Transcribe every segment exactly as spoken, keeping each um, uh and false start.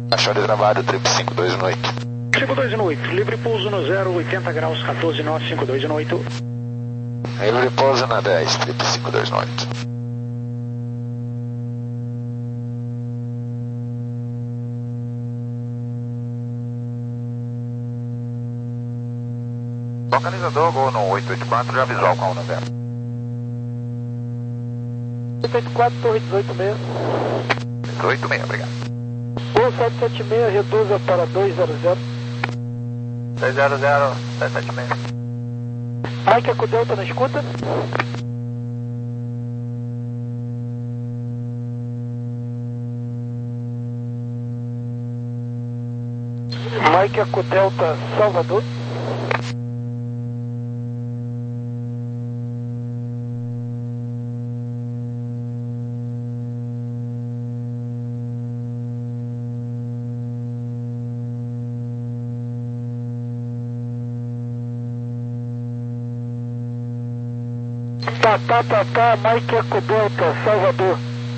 Achou de trabalho, trip cinco dois no oito. cinco dois no oito, livre pouso no zero, oitenta graus, quatorze nós, cinco dois no oito. Livre pouso na dez, trip cinco dois no oito. Localizador, gol no oito oito quatro, já visual com a onda zero. oito oito quatro, torre dezoito seis. dezoito seis, obrigado. Gol sete sete seis, reduza para dois zero zero. dois zero zero, sete sete seis. Mike, Eco Delta na escuta. Mike, Eco Delta, Salvador. Tá, tá, tá, tá, Mike Eco Delta, Salvador.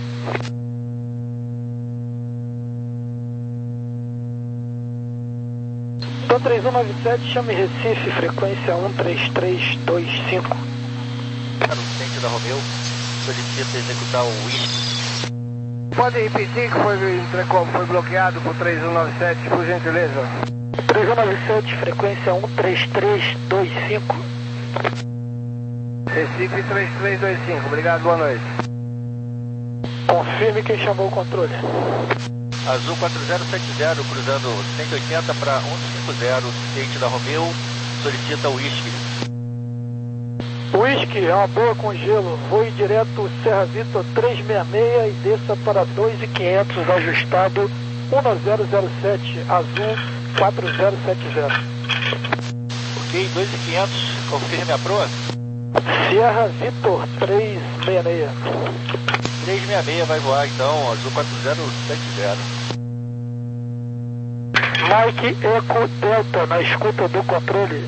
Então três um nove sete, chame Recife, frequência um três três dois cinco. Para o centro da Romeu, solicita executar o Whisky. Pode repetir que foi, foi bloqueado por três um nove sete, por gentileza. três um nove sete, frequência um três três dois cinco. Recife três três dois cinco, obrigado, boa noite. Confirme quem chamou o controle. Azul quatro zero sete zero, cruzando cento e oitenta para cento e cinquenta, cliente da Romeu, solicita o Whisky. Whisky, é uma boa com gelo. Voe direto Serra Vitor trezentos e sessenta e seis e desça para dois mil e quinhentos, ajustado um zero zero sete, Azul quatro zero sete zero. Ok, dois mil e quinhentos, confirme a proa. Serra Vitor trezentos e sessenta e seis. trezentos e sessenta e seis vai voar então, Azul quatro zero sete zero. Mike Eco Delta na escuta do controle.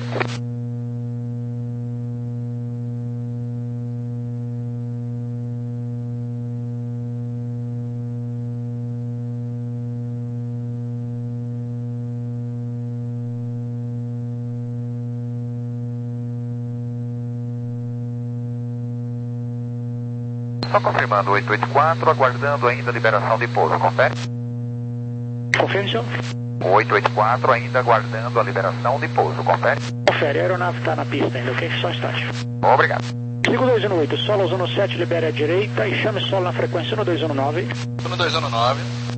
Só confirmando oito oito quatro, aguardando ainda a liberação de pouso, confere? Confirme, senhor. oito oito quatro, ainda aguardando a liberação de pouso, confere? Confere, a aeronave está na pista ainda, ok? Só um instante. Obrigado. cinco dois um oito, solo zona sete, libere à direita e chame solo na frequência um dois um nove. um dois um nove.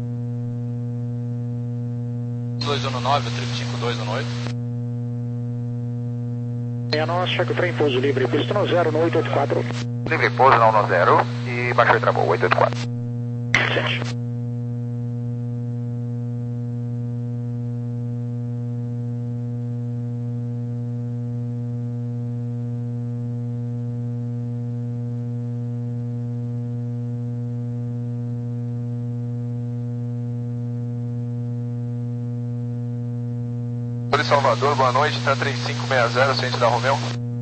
um dois um nove, trip cinco dois um oito. É a nossa, cheque o trem, pouso livre, pista no zero, no oito oito quatro. Livre pouso na um zero e baixou e travou, oito oito quatro. sete. Oi, Salvador, boa noite, tá três cinco seis zero, centro da Romeu.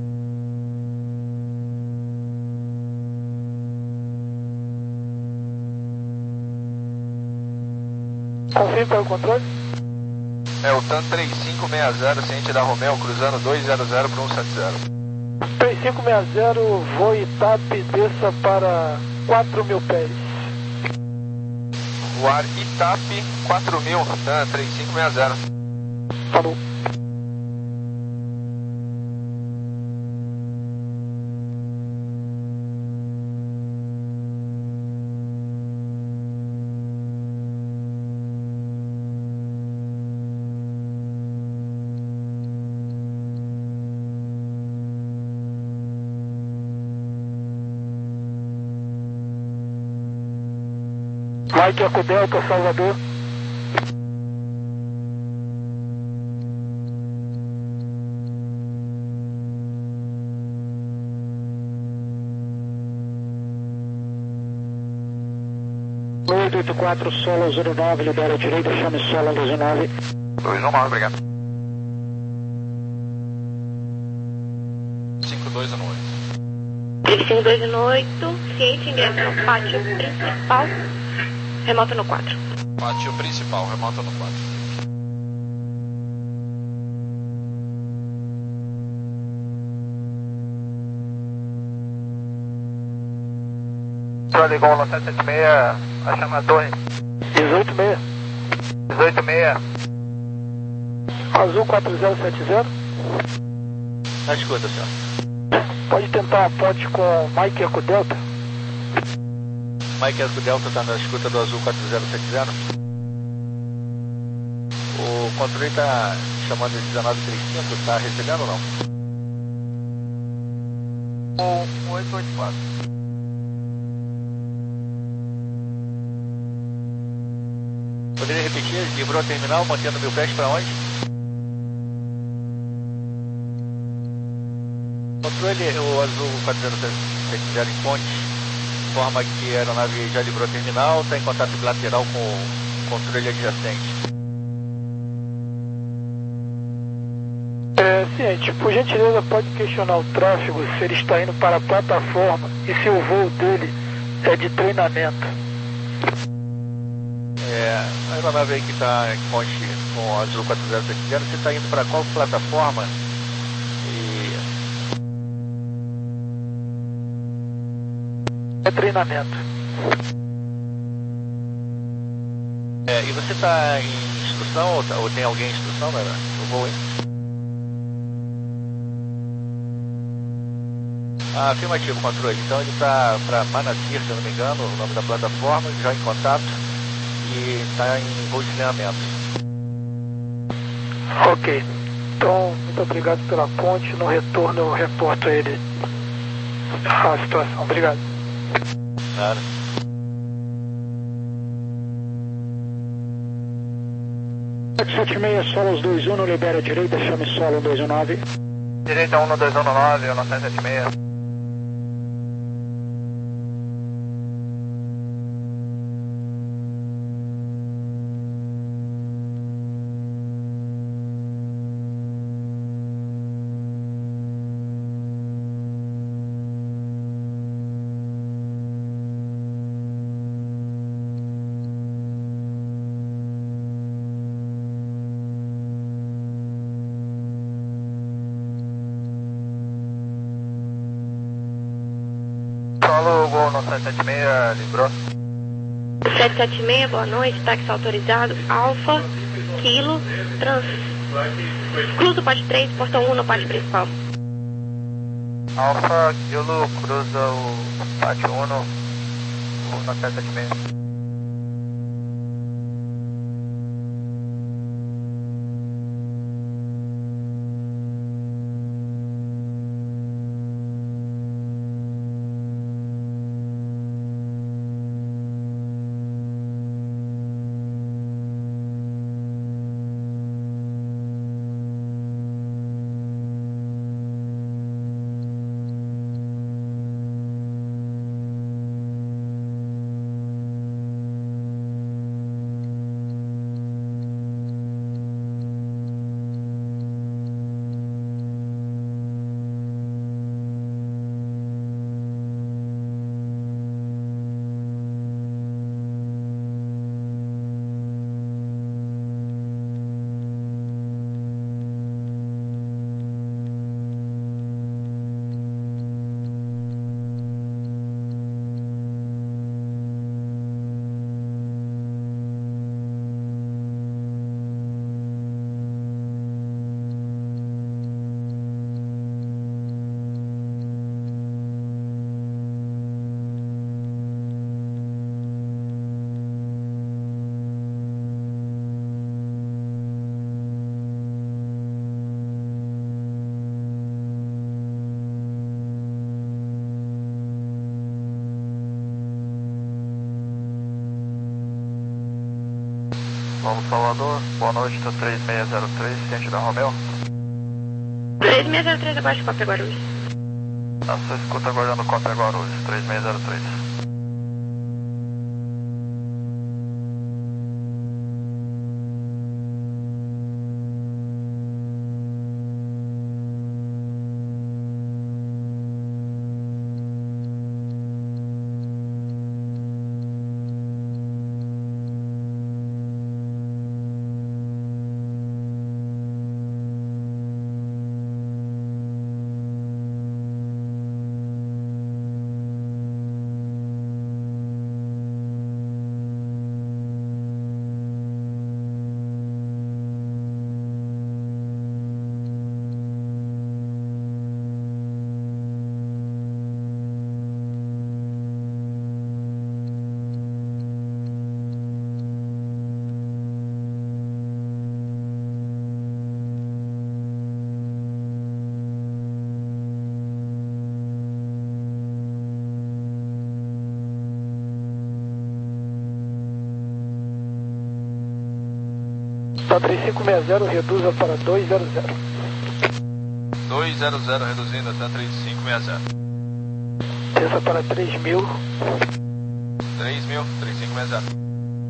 Confirme para o controle. É o TAM três cinco seis zero, ciente da Romeu, cruzando dois zero zero para cento e setenta. três cinco seis zero, voe I T A P, desça para quatro mil pés. Voar I T A P quatro mil, TAM três cinco seis zero. Falou. Mike Eco Delta, Salvador. oito oito quatro, solo zero nove, libera a direita, chame solo dois nove. dois um nove, obrigado. cinco dois um oito. Ele cinco dois no oito, ciente, ingressa no pátio principal, remota no quatro. Pátio principal, remonta no quatro. Charlie Gol no sete sete seis, a chamar a torre. dezoito seis. dezoito seis. Azul quatro zero sete zero. Na escuta, senhor. Pode tentar a ponte com Mike Eco Delta. Mike Eco Delta está na escuta do Azul quatro zero sete zero. O controle está chamando de dezenove trinta e cinco, está recebendo ou não? Um oito oito quatro. Poderia repetir? Livrou a terminal, mantendo mil pés para onde? Controle, o Azul quatro zero sete zero em ponte, informa que a aeronave já livrou a terminal, está em contato bilateral com o controle adjacente. É, ciente, por gentileza pode questionar o tráfego se ele está indo para a plataforma e se o voo dele é de treinamento. É, a aeronave aí que está em ponte com o Azul quatro zero sete zero, você está indo para qual plataforma? E... É treinamento. É, e você está em instrução ou, tá, ou tem alguém em instrução né, no voo aí? Ah, afirmativo, controle. Então ele está para Manasir, se eu não me engano, o nome da plataforma, já em contato e está em voo de treinamento. Ok. Então, muito obrigado pela ponte. No retorno eu reporto a ele a situação. Obrigado. Claro. sete seis, Solos dois um, libera a direita, chame solo dois um nove. Direita um dois um nove, no sete sete seis. Solo Gol no sete sete seis, livrou. sete sete seis, boa noite, táxi autorizado, Alfa, Kilo, trans... Cruza o pátio três, portão um no pátio principal. Alfa, Kilo, cruza o pátio um no, no sete sete seis. Vamos Salvador, boa noite, tô três seis zero três, ciente da Romeu. três seis zero três, abaixo, Cópia Guarulhos. A sua escuta aguardando Cópia Guarulhos, três seis zero três. Só três cinco seis zero, reduza para dois zero zero. dois zero zero reduzindo até três cinco seis zero. Desça para três mil. três mil, três cinco seis zero.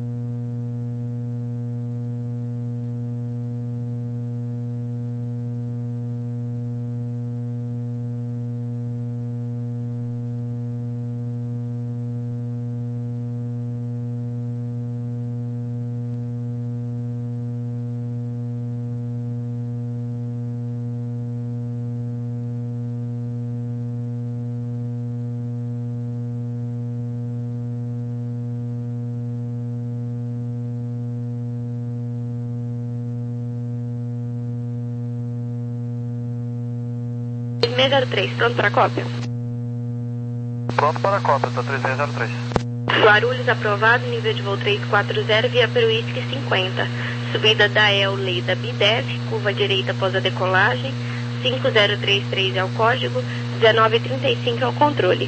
três seis zero três, pronto para cópia? Pronto para a cópia, tá três seis zero três. Guarulhos aprovado, nível de voo trezentos e quarenta, via Peruísque cinquenta. Subida da E L, Leda B D E F, curva direita após a decolagem, cinco zero três três é o código, dezenove trinta e cinco é o controle.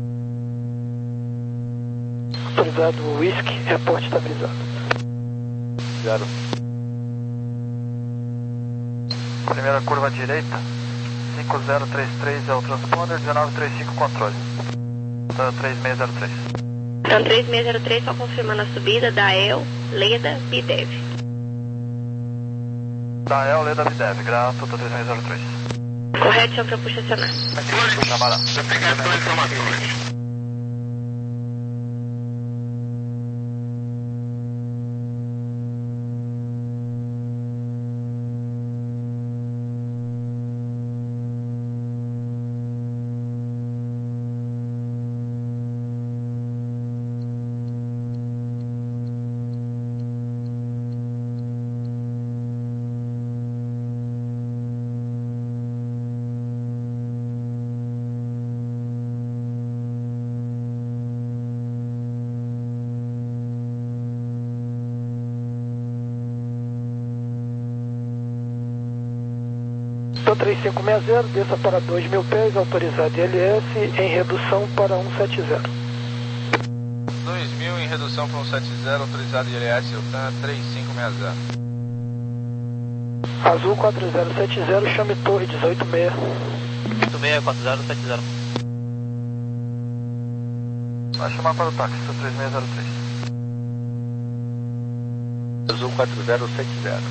Autorizado Whisky, reporte estabilizado. Zero. Primeira curva à direita, cinco zero três três é o transponder, dezenove trinta e cinco controle. Tá três seis zero três. Então três seis zero três, só confirmando a subida da E L, Leda B D E F. Da E L, Leda B D E F, grato, tá três seis zero três. Correto, chão para puxa acionar. Aqui, camarada. Então três cinco seis zero, desça para dois mil pés, autorizado I L S, em redução para cento e setenta. dois mil em redução para cento e setenta, autorizado I L S, O T A N três cinco seis zero. Azul quatro zero sete zero, chame torre dezoito seis. oito seis quatro zero sete zero. Vai chamar para o táxi, tá três seis zero três. Azul quatro zero sete zero.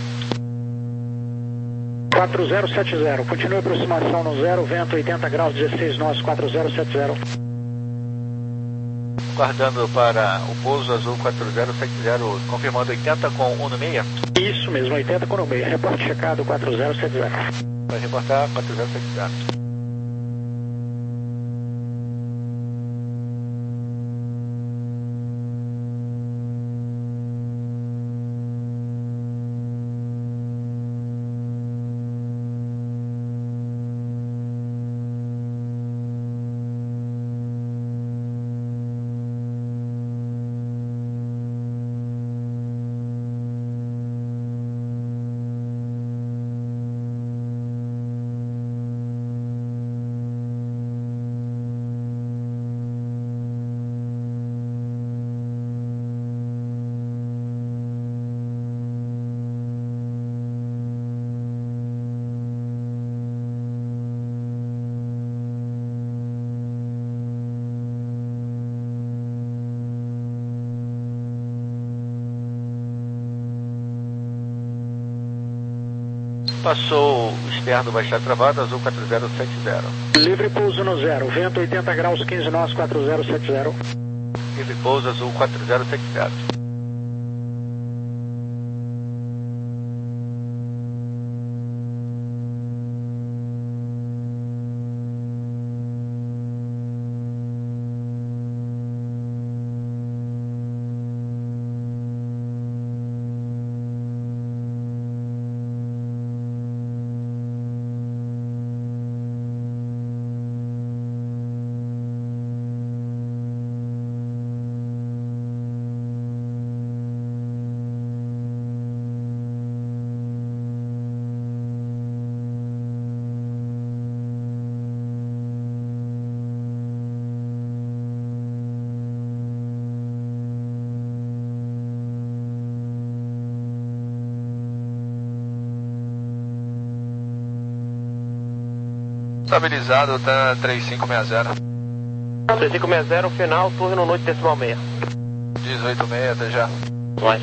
quatro zero sete zero, continue a aproximação no zero, vento oitenta graus, dezesseis nós, quatro zero sete zero. Guardando para o pouso azul quatro zero sete zero, confirmando oitenta com um no meia. Isso mesmo, oitenta com no meio, reporte checado quatro zero sete zero. Vai reportar quatro zero sete zero. Passou o externo baixado travado, azul quatro zero sete zero. Livre pouso no zero, vento oitenta graus, quinze nós, quatro zero sete zero. Livre pouso azul quatro zero sete zero. Estabilizado, TAM três cinco seis zero. três cinco seis zero, final, turno noite decimal seis. dezoito seis, até já. Vai.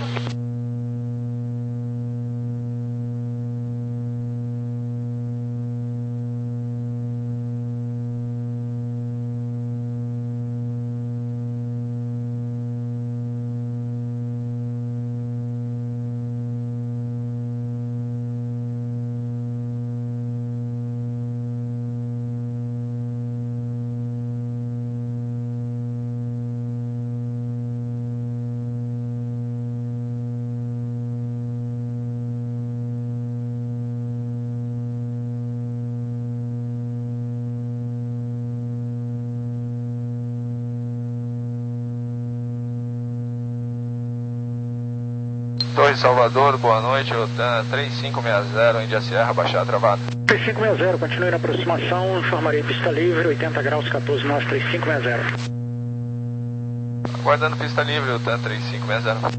Torre Salvador, boa noite, o TAM três cinco seis zero, Índia Sierra, baixar travado. três cinco seis zero, continue na aproximação, informarei pista livre, oitenta graus, quatorze nós, três cinco seis zero. Aguardando pista livre, o TAM três cinco seis zero.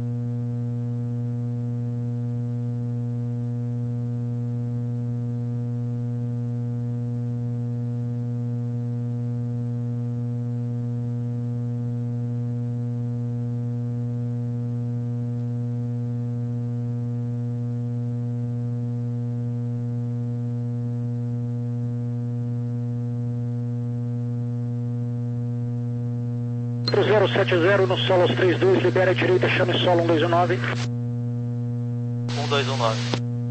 zero sete zero no solo aos trinta e dois, libera a direita, chame solo um dois um nove. um dois um nove.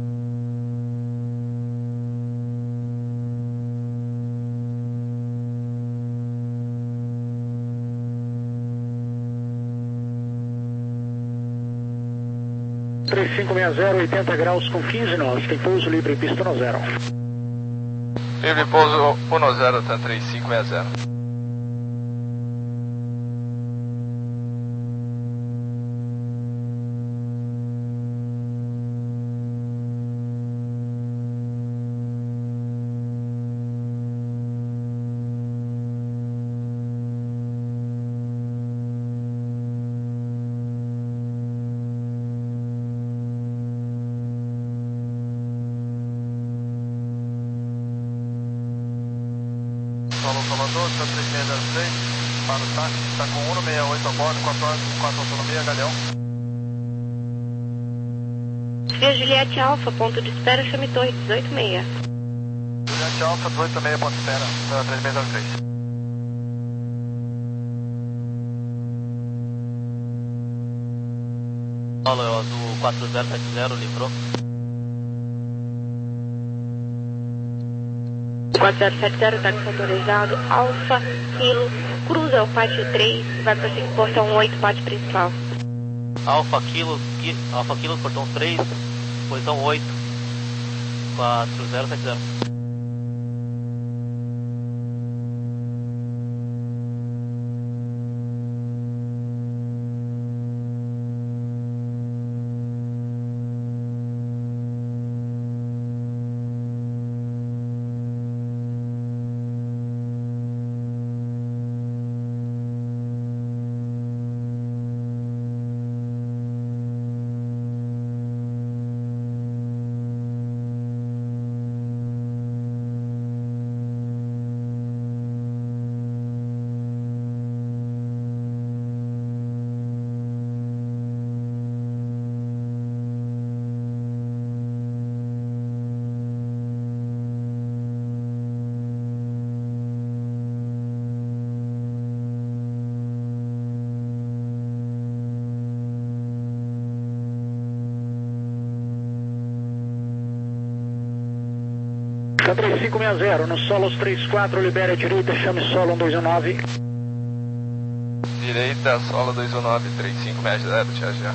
três cinco seis zero, oitenta graus com quinze nós, tem pouso livre, pista no zero. Livre pouso um zero, TAM três cinco seis zero. Solo Salvador, TAM três seis zero três, para o táxi, está com um seis oito a bordo, quatro horas com quatro autonomia, Galeão. Via Juliette Alfa, ponto de espera, chame torre dezoito seis. Juliette Alfa, dezoito seis, ponto de espera, TAM três seis zero três. Paulo, é o azul quatro zero sete zero, livrou. quatro zero sete zero, táxi autorizado, Alfa, Kilo, cruza o pátio três, vai para o portão oito, pátio principal. Alfa Kilo, qui, Alfa Kilo, portão três, posição oito, quatro zero sete zero. TAM três cinco seis zero, no solo aos trinta e quatro, libera a direita, chame solo um dois um nove. Direita, solo dois um nove, três cinco seis zero, tchau, tchau.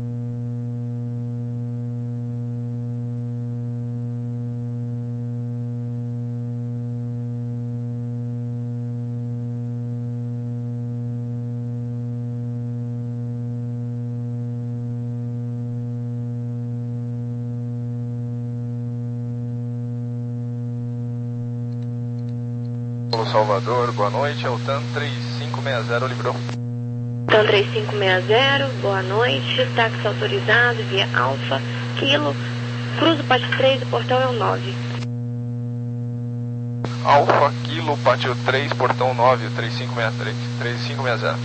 Salvador, boa noite, é o TAM três cinco seis zero, livrou. TAM três cinco seis zero, boa noite, táxi autorizado, via Alfa, Kilo, cruza o pátio três, o portão é o nove. Alfa Kilo, pátio três, portão nove, três cinco seis três, três cinco seis zero.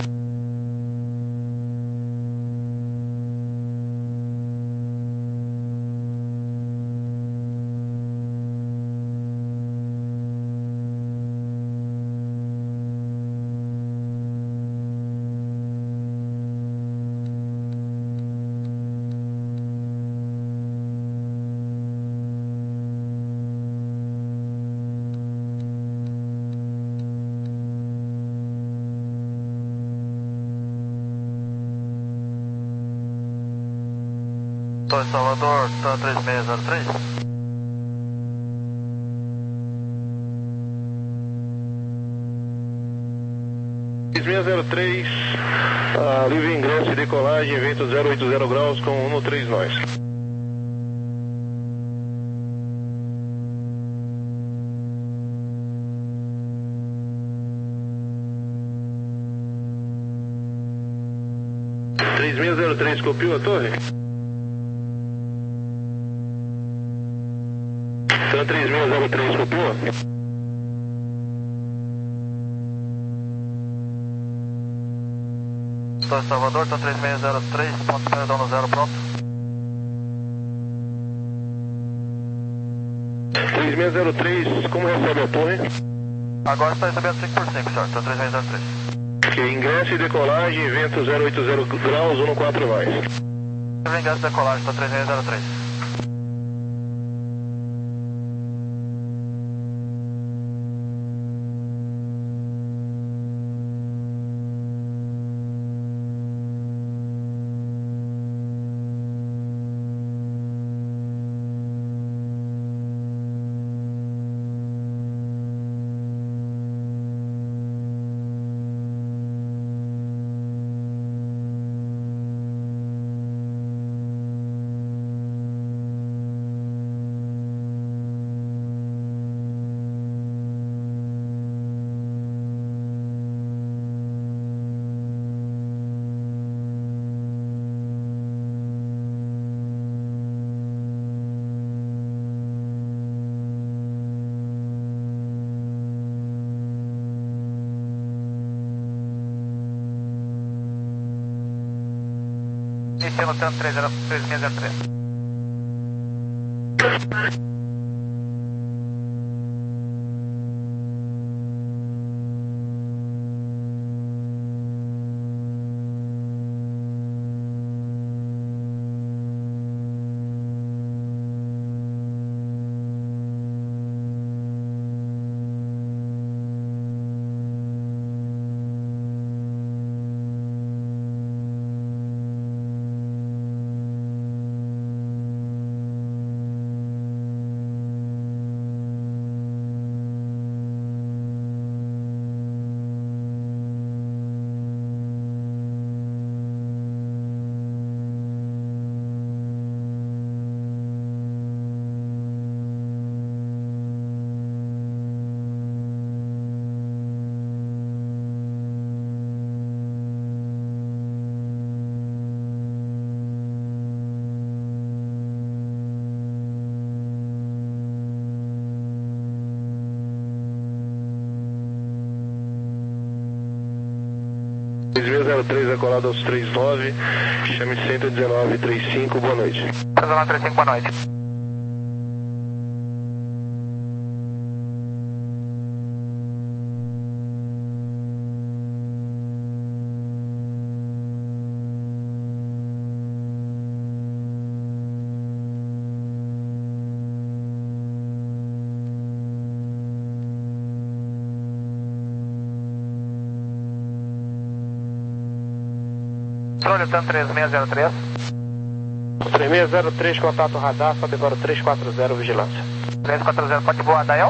Tô em Salvador, tá três seis zero três. três seis zero três, uh, livre ingresso e decolagem, vento zero oito zero graus com um no três nós. três seis zero três, copiou a torre? Então três seis zero três, copiou? Tô em Salvador, tá três seis zero três, ponto perdão no zero, pronto. três seis zero três, como recebe a torre? Agora está recebendo cinco por cinco, senhor, tá três seis zero três. Ok, ingresso e decolagem, vento zero oito zero graus, um no quatro mais. Ingresso e decolagem, tá três seis zero três. Iniciando o três seis zero três. três seis zero três, decolado aos três nove, chame cento e dezenove trinta e cinco, boa noite. cento e dezenove trinta e cinco, boa noite. Controle, TAM três seis zero três. três seis zero três, contato radar, sobe agora três quatro zero, vigilância. três quatro zero, pode voar, Dael?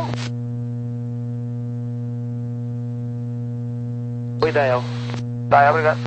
Oi, Dael. Dael, obrigado.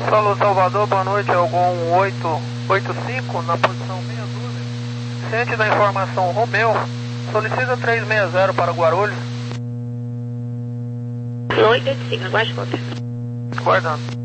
Falou Salvador, boa noite, é o Gol oito oito cinco na posição meia dúzia. Ciente da informação Romeu, solicita trezentos e sessenta para Guarulhos. oito oito cinco, aguarde conta. Guardando.